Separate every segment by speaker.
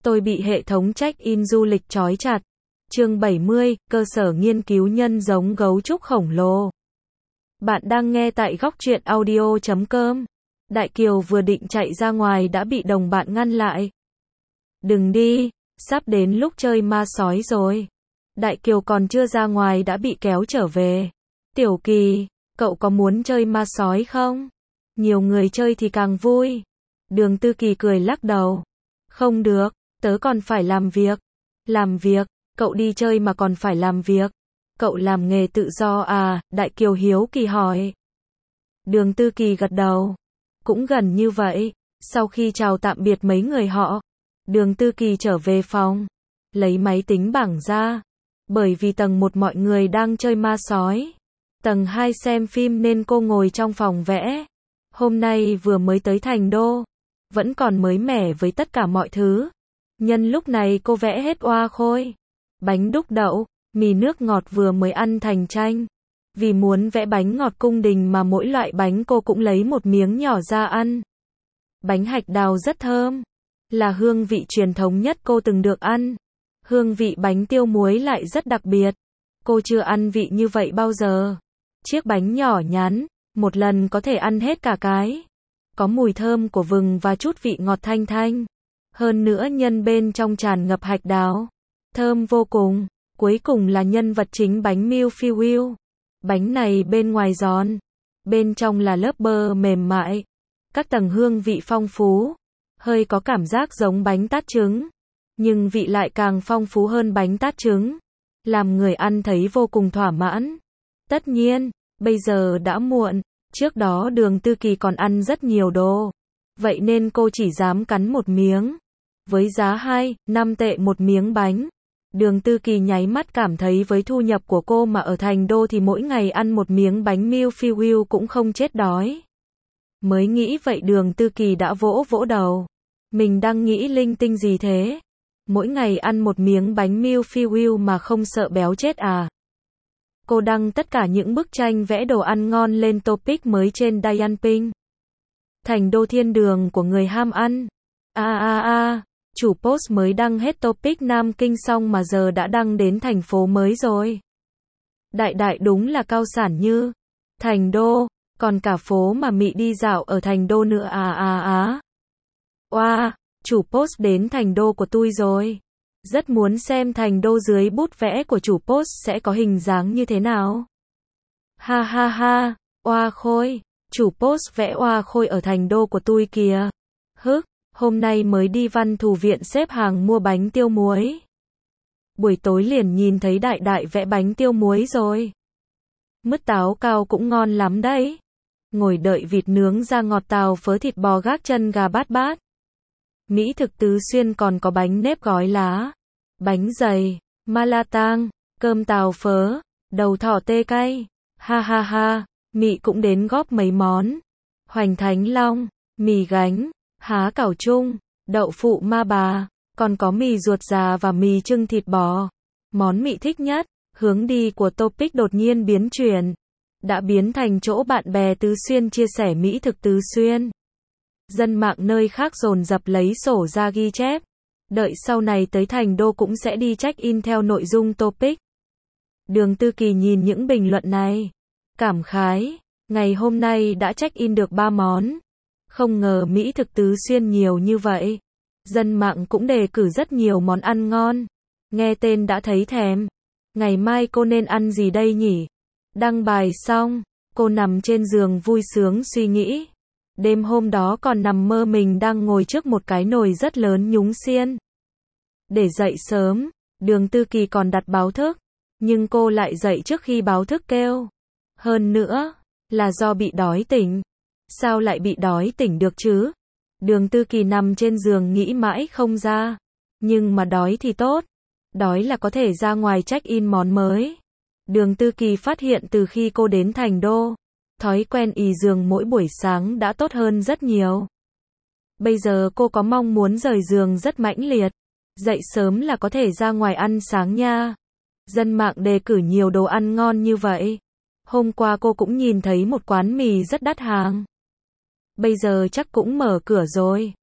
Speaker 1: Tôi bị hệ thống check-in du lịch trói chặt. Chương 70, cơ sở nghiên cứu nhân giống gấu trúc khổng lồ. Bạn đang nghe tại góc truyện audio.com. Đại Kiều vừa định chạy ra ngoài đã bị đồng bạn ngăn lại. Đừng đi, sắp đến lúc chơi ma sói rồi. Đại Kiều còn chưa ra ngoài đã bị kéo trở về. Tiểu Kỳ, cậu có muốn chơi ma sói không? Nhiều người chơi thì càng vui. Đường Tư Kỳ cười lắc đầu. Không được, tớ còn phải làm việc. Làm việc? Cậu đi chơi mà còn phải làm việc. Cậu làm nghề tự do à? Đại Kiều hiếu kỳ hỏi. Đường Tư Kỳ gật đầu. Cũng gần như vậy. Sau khi chào tạm biệt mấy người họ, Đường Tư Kỳ trở về phòng, lấy máy tính bảng ra. Bởi vì tầng 1 mọi người đang chơi ma sói, tầng 2 xem phim nên cô ngồi trong phòng vẽ. Hôm nay vừa mới tới Thành Đô, vẫn còn mới mẻ với tất cả mọi thứ. Nhân lúc này cô vẽ hết oa khôi, bánh đúc đậu, mì nước ngọt vừa mới ăn thành tranh. Vì muốn vẽ bánh ngọt cung đình mà mỗi loại bánh cô cũng lấy một miếng nhỏ ra ăn. Bánh hạch đào rất thơm, là hương vị truyền thống nhất cô từng được ăn. Hương vị bánh tiêu muối lại rất đặc biệt. Cô chưa ăn vị như vậy bao giờ. Chiếc bánh nhỏ nhắn, một lần có thể ăn hết cả cái. Có mùi thơm của vừng và chút vị ngọt thanh thanh. Hơn nữa nhân bên trong tràn ngập hạch đào. Thơm vô cùng. Cuối cùng là nhân vật chính bánh milfui. Bánh này bên ngoài giòn, bên trong là lớp bơ mềm mại. Các tầng hương vị phong phú. Hơi có cảm giác giống bánh tát trứng, nhưng vị lại càng phong phú hơn bánh tát trứng, làm người ăn thấy vô cùng thỏa mãn. Tất nhiên, bây giờ đã muộn, trước đó Đường Tư Kỳ còn ăn rất nhiều đồ, vậy nên cô chỉ dám cắn một miếng. Với giá 2-5 tệ một miếng bánh, Đường Tư Kỳ nháy mắt cảm thấy với thu nhập của cô mà ở Thành Đô thì mỗi ngày ăn một miếng bánh milfui cũng không chết đói. Mới nghĩ vậy Đường Tư Kỳ đã vỗ vỗ đầu. Mình đang nghĩ linh tinh gì thế? Mỗi ngày ăn một miếng bánh milfui mà không sợ béo chết à? Cô đăng tất cả những bức tranh vẽ đồ ăn ngon lên topic mới trên Dianping. Thành Đô thiên đường của người ham ăn. Chủ post mới đăng hết topic Nam Kinh xong mà giờ đã đăng đến thành phố mới rồi. Đại đúng là cao sản như Thành Đô, còn cả phố mà Mị đi dạo ở Thành Đô nữa Wow, chủ post đến Thành Đô của tôi rồi. Rất muốn xem Thành Đô dưới bút vẽ của chủ post sẽ có hình dáng như thế nào. Ha, oa khôi, chủ post vẽ oa khôi ở Thành Đô của tôi kìa. Hôm nay mới đi Văn Thù Viện xếp hàng mua bánh tiêu muối. Buổi tối liền nhìn thấy đại vẽ bánh tiêu muối rồi. Mứt táo cao cũng ngon lắm đấy. Ngồi đợi vịt nướng ra ngọt tàu phớ thịt bò gác chân gà bát. Mỹ thực Tứ Xuyên còn có bánh nếp gói lá, bánh dày, ma la tang, cơm tàu phớ, đầu thỏ tê cay. Ha, Mị cũng đến góp mấy món. Hoành Thánh Long, mì gánh, há cảo chung, đậu phụ ma bà, còn có mì ruột già và mì trưng thịt bò. Món Mị thích nhất, hướng đi của topic đột nhiên biến chuyển, đã biến thành chỗ bạn bè Tứ Xuyên chia sẻ mỹ thực Tứ Xuyên. Dân mạng nơi khác dồn dập lấy sổ ra ghi chép. Đợi sau này tới Thành Đô cũng sẽ đi check-in theo nội dung topic. Đường Tư Kỳ nhìn những bình luận này, cảm khái, ngày hôm nay đã check-in được 3 món. Không ngờ mỹ thực Tứ Xuyên nhiều như vậy. Dân mạng cũng đề cử rất nhiều món ăn ngon. Nghe tên đã thấy thèm. Ngày mai cô nên ăn gì đây nhỉ? Đăng bài xong, cô nằm trên giường vui sướng suy nghĩ. Đêm hôm đó còn nằm mơ mình đang ngồi trước một cái nồi rất lớn nhúng xiên. Để dậy sớm, Đường Tư Kỳ còn đặt báo thức, nhưng cô lại dậy trước khi báo thức kêu. Hơn nữa, là do bị đói tỉnh. Sao lại bị đói tỉnh được chứ? Đường Tư Kỳ nằm trên giường nghĩ mãi không ra. Nhưng mà đói thì tốt. Đói là có thể ra ngoài check-in món mới. Đường Tư Kỳ phát hiện từ khi cô đến Thành Đô, thói quen ì giường mỗi buổi sáng đã tốt hơn rất nhiều. Bây giờ cô có mong muốn rời giường rất mãnh liệt. Dậy sớm là có thể ra ngoài ăn sáng nha. Dân mạng đề cử nhiều đồ ăn ngon như vậy. Hôm qua cô cũng nhìn thấy một quán mì rất đắt hàng. Bây giờ chắc cũng mở cửa rồi.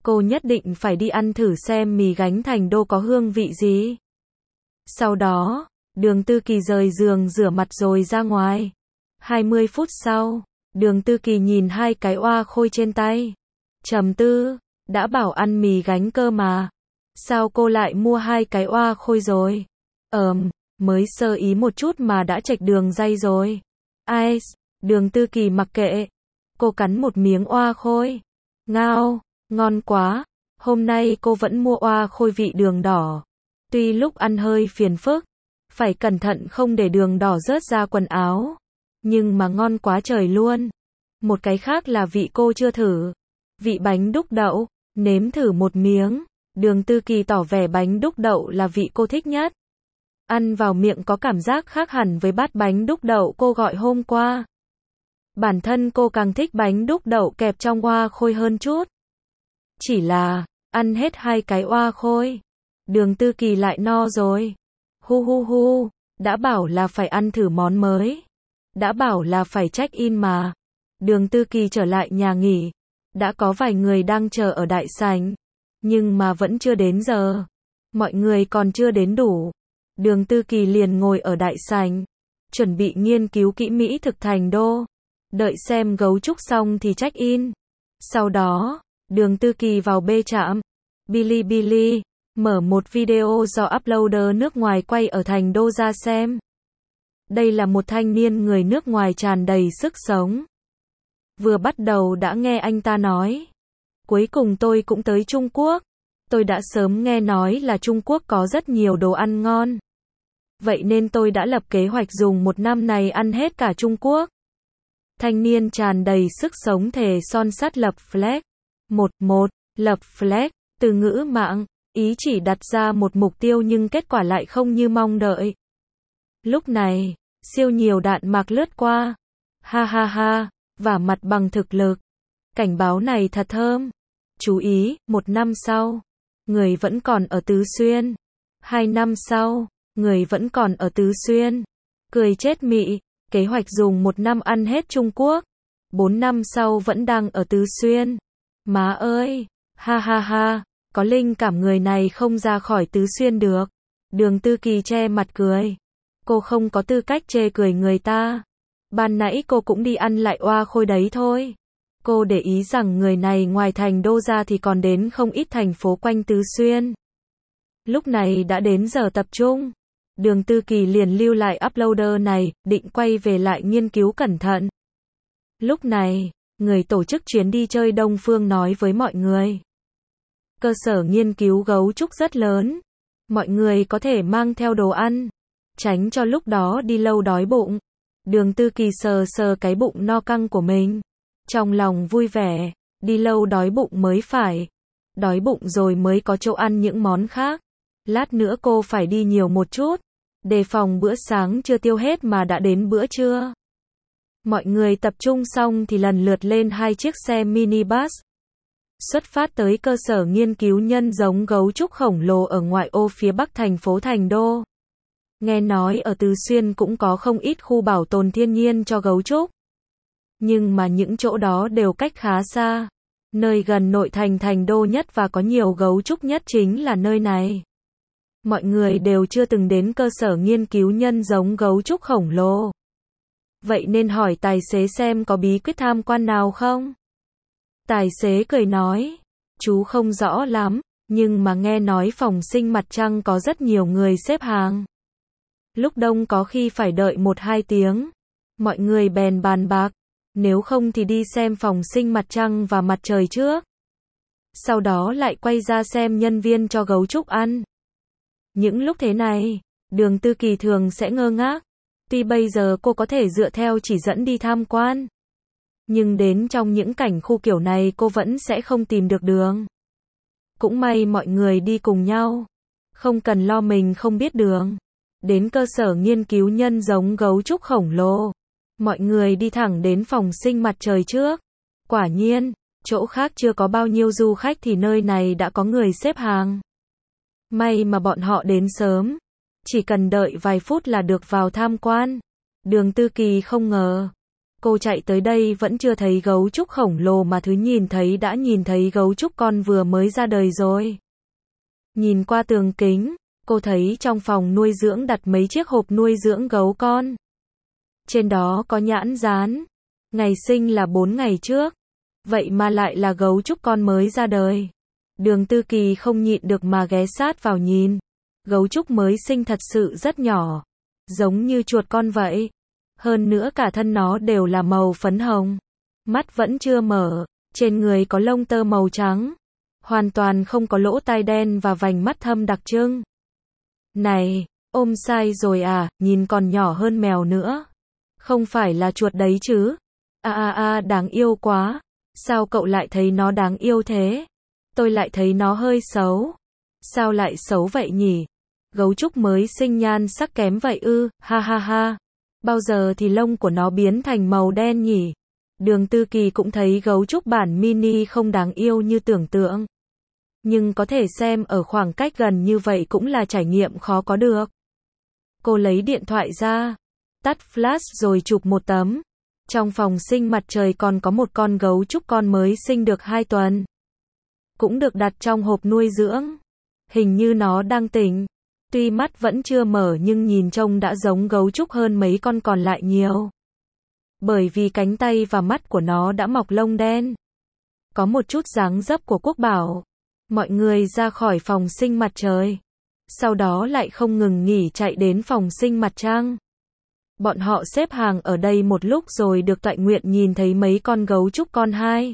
Speaker 1: Cô nhất định phải đi ăn thử xem mì gánh Thành Đô có hương vị gì. Sau đó, Đường Tư Kỳ rời giường rửa mặt rồi ra ngoài. 20 phút sau, Đường Tư Kỳ nhìn hai cái oa khôi trên tay. Trầm tư, đã bảo ăn mì gánh cơ mà. Sao cô lại mua hai cái oa khôi rồi? Mới sơ ý một chút mà đã chệch đường dây rồi. Ai, Đường Tư Kỳ mặc kệ. Cô cắn một miếng oa khôi. Ngao, ngon quá. Hôm nay cô vẫn mua oa khôi vị đường đỏ. Tuy lúc ăn hơi phiền phức, phải cẩn thận không để đường đỏ rớt ra quần áo. Nhưng mà ngon quá trời luôn. Một cái khác là vị cô chưa thử. Vị bánh đúc đậu, nếm thử một miếng. Đường Tư Kỳ tỏ vẻ bánh đúc đậu là vị cô thích nhất. Ăn vào miệng có cảm giác khác hẳn với bát bánh đúc đậu cô gọi hôm qua. Bản thân cô càng thích bánh đúc đậu kẹp trong oa khôi hơn chút. Chỉ là, ăn hết hai cái oa khôi, Đường Tư Kỳ lại no rồi. Hu, đã bảo là phải ăn thử món mới. Đã bảo là phải check in mà. Đường Tư Kỳ trở lại nhà nghỉ. Đã có vài người đang chờ ở đại sảnh. Nhưng mà vẫn chưa đến giờ. Mọi người còn chưa đến đủ. Đường Tư Kỳ liền ngồi ở đại sảnh. Chuẩn bị nghiên cứu kỹ mỹ thực Thành Đô. Đợi xem gấu trúc xong thì check in. Sau đó, Đường Tư Kỳ vào bê trạm Bilibili, mở một video do uploader nước ngoài quay ở Thành Đô ra xem. Đây là một thanh niên người nước ngoài tràn đầy sức sống. Vừa bắt đầu đã nghe anh ta nói. Cuối cùng tôi cũng tới Trung Quốc. Tôi đã sớm nghe nói là Trung Quốc có rất nhiều đồ ăn ngon. Vậy nên tôi đã lập kế hoạch dùng một năm này ăn hết cả Trung Quốc. Thanh niên tràn đầy sức sống thề son sắt lập flag. Lập flag, từ ngữ mạng, ý chỉ đặt ra một mục tiêu nhưng kết quả lại không như mong đợi. Lúc này, siêu nhiều đạn mạc lướt qua. Ha, vả mặt bằng thực lực. Cảnh báo này thật thơm. Chú ý, 1 năm sau, người vẫn còn ở Tứ Xuyên. 2 năm sau, người vẫn còn ở Tứ Xuyên. Cười chết mị, kế hoạch dùng 1 năm ăn hết Trung Quốc. 4 năm sau vẫn đang ở Tứ Xuyên. Má ơi, ha, có linh cảm người này không ra khỏi Tứ Xuyên được. Đường Tư Kỳ che mặt cười. Cô không có tư cách chê cười người ta. Ban nãy cô cũng đi ăn lại oa khôi đấy thôi. Cô để ý rằng người này ngoài Thành Đô ra thì còn đến không ít thành phố quanh Tứ Xuyên. Lúc này đã đến giờ tập trung. Đường Tư Kỳ liền lưu lại uploader này, định quay về lại nghiên cứu cẩn thận. Lúc này, người tổ chức chuyến đi chơi Đông Phương nói với mọi người. Cơ sở nghiên cứu gấu trúc rất lớn. Mọi người có thể mang theo đồ ăn. Tránh cho lúc đó đi lâu đói bụng. Đường Tư Kỳ sờ cái bụng no căng của mình. Trong lòng vui vẻ. Đi lâu đói bụng mới phải. Đói bụng rồi mới có chỗ ăn những món khác. Lát nữa cô phải đi nhiều một chút. Đề phòng bữa sáng chưa tiêu hết mà đã đến bữa trưa. Mọi người tập trung xong thì lần lượt lên 2 chiếc xe minibus. Xuất phát tới cơ sở nghiên cứu nhân giống gấu trúc khổng lồ ở ngoại ô phía bắc thành phố Thành Đô. Nghe nói ở Tứ Xuyên cũng có không ít khu bảo tồn thiên nhiên cho gấu trúc. Nhưng mà những chỗ đó đều cách khá xa. Nơi gần nội thành Thành Đô nhất và có nhiều gấu trúc nhất chính là nơi này. Mọi người đều chưa từng đến cơ sở nghiên cứu nhân giống gấu trúc khổng lồ. Vậy nên hỏi tài xế xem có bí quyết tham quan nào không? Tài xế cười nói, chú không rõ lắm, nhưng mà nghe nói phòng sinh mặt trăng có rất nhiều người xếp hàng. Lúc đông có khi phải đợi 1-2 tiếng. Mọi người bèn bàn bạc, nếu không thì đi xem phòng sinh mặt trăng và mặt trời trước. Sau đó lại quay ra xem nhân viên cho gấu trúc ăn. Những lúc thế này, Đường Tư Kỳ thường sẽ ngơ ngác. Tuy bây giờ cô có thể dựa theo chỉ dẫn đi tham quan. Nhưng đến trong những cảnh khu kiểu này cô vẫn sẽ không tìm được đường. Cũng may mọi người đi cùng nhau. Không cần lo mình không biết đường. Đến cơ sở nghiên cứu nhân giống gấu trúc khổng lồ. Mọi người đi thẳng đến phòng sinh mặt trời trước. Quả nhiên, chỗ khác chưa có bao nhiêu du khách thì nơi này đã có người xếp hàng. May mà bọn họ đến sớm. Chỉ cần đợi vài phút là được vào tham quan. Đường Tư Kỳ không ngờ. Cô chạy tới đây vẫn chưa thấy gấu trúc khổng lồ mà thứ nhìn thấy đã nhìn thấy gấu trúc con vừa mới ra đời rồi. Nhìn qua tường kính, cô thấy trong phòng nuôi dưỡng đặt mấy chiếc hộp nuôi dưỡng gấu con. Trên đó có nhãn dán. Ngày sinh là 4 ngày trước. Vậy mà lại là gấu trúc con mới ra đời. Đường Tư Kỳ không nhịn được mà ghé sát vào nhìn. Gấu trúc mới sinh thật sự rất nhỏ. Giống như chuột con vậy. Hơn nữa cả thân nó đều là màu phấn hồng. Mắt vẫn chưa mở. Trên người có lông tơ màu trắng. Hoàn toàn không có lỗ tai đen và vành mắt thâm đặc trưng. Này, ôm sai rồi à, nhìn còn nhỏ hơn mèo nữa. Không phải là chuột đấy chứ. Đáng yêu quá. Sao cậu lại thấy nó đáng yêu thế? Tôi lại thấy nó hơi xấu. Sao lại xấu vậy nhỉ? Gấu trúc mới sinh nhan sắc kém vậy ư, ha ha ha. Bao giờ thì lông của nó biến thành màu đen nhỉ? Đường Tư Kỳ cũng thấy gấu trúc bản mini không đáng yêu như tưởng tượng. Nhưng có thể xem ở khoảng cách gần như vậy cũng là trải nghiệm khó có được. Cô lấy điện thoại ra, tắt flash rồi chụp một tấm. Trong phòng sinh mặt trời còn có một con gấu trúc con mới sinh được 2 tuần. Cũng được đặt trong hộp nuôi dưỡng. Hình như nó đang tỉnh. Tuy mắt vẫn chưa mở nhưng nhìn trông đã giống gấu trúc hơn mấy con còn lại nhiều. Bởi vì cánh tay và mắt của nó đã mọc lông đen. Có một chút dáng dấp của Quốc Bảo. Mọi người ra khỏi phòng sinh mặt trời. Sau đó lại không ngừng nghỉ chạy đến phòng sinh mặt trăng. Bọn họ xếp hàng ở đây một lúc rồi được tọa nguyện nhìn thấy mấy con gấu trúc con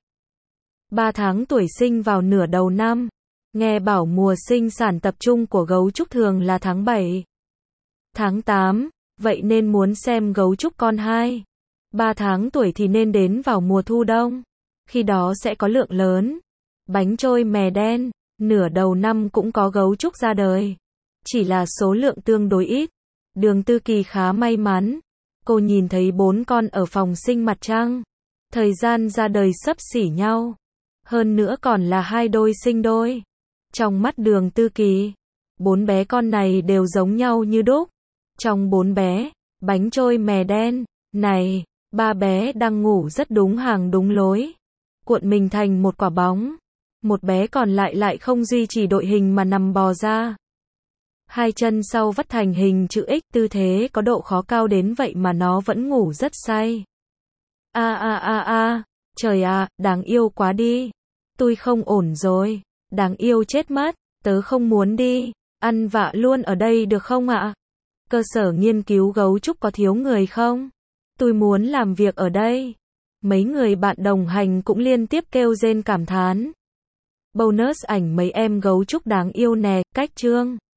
Speaker 1: 2-3 tháng tuổi sinh vào nửa đầu năm. Nghe bảo mùa sinh sản tập trung của gấu trúc thường là tháng 7, tháng 8, vậy nên muốn xem gấu trúc con 2-3 tháng tuổi thì nên đến vào mùa thu đông. Khi đó sẽ có lượng lớn. Bánh trôi mè đen, nửa đầu năm cũng có gấu trúc ra đời. Chỉ là số lượng tương đối ít. Đường Tư Kỳ khá may mắn. Cô nhìn thấy 4 con ở phòng sinh mặt trăng. Thời gian ra đời xấp xỉ nhau. Hơn nữa còn là 2 đôi sinh đôi. Trong mắt Đường Tư Kỳ, 4 bé con này đều giống nhau như đúc. Trong 4 bé, bánh trôi mè đen, này, 3 bé đang ngủ rất đúng hàng đúng lối. Cuộn mình thành một quả bóng. Một bé còn lại không duy trì đội hình mà nằm bò ra. 2 chân sau vắt thành hình chữ X, tư thế có độ khó cao đến vậy mà nó vẫn ngủ rất say. Trời à, đáng yêu quá đi. Tôi không ổn rồi. Đáng yêu chết mất, tớ không muốn đi. Ăn vạ luôn ở đây được không ạ? Cơ sở nghiên cứu gấu trúc có thiếu người không? Tôi muốn làm việc ở đây. Mấy người bạn đồng hành cũng liên tiếp kêu rên cảm thán. Bonus ảnh mấy em gấu trúc đáng yêu nè, cách chương.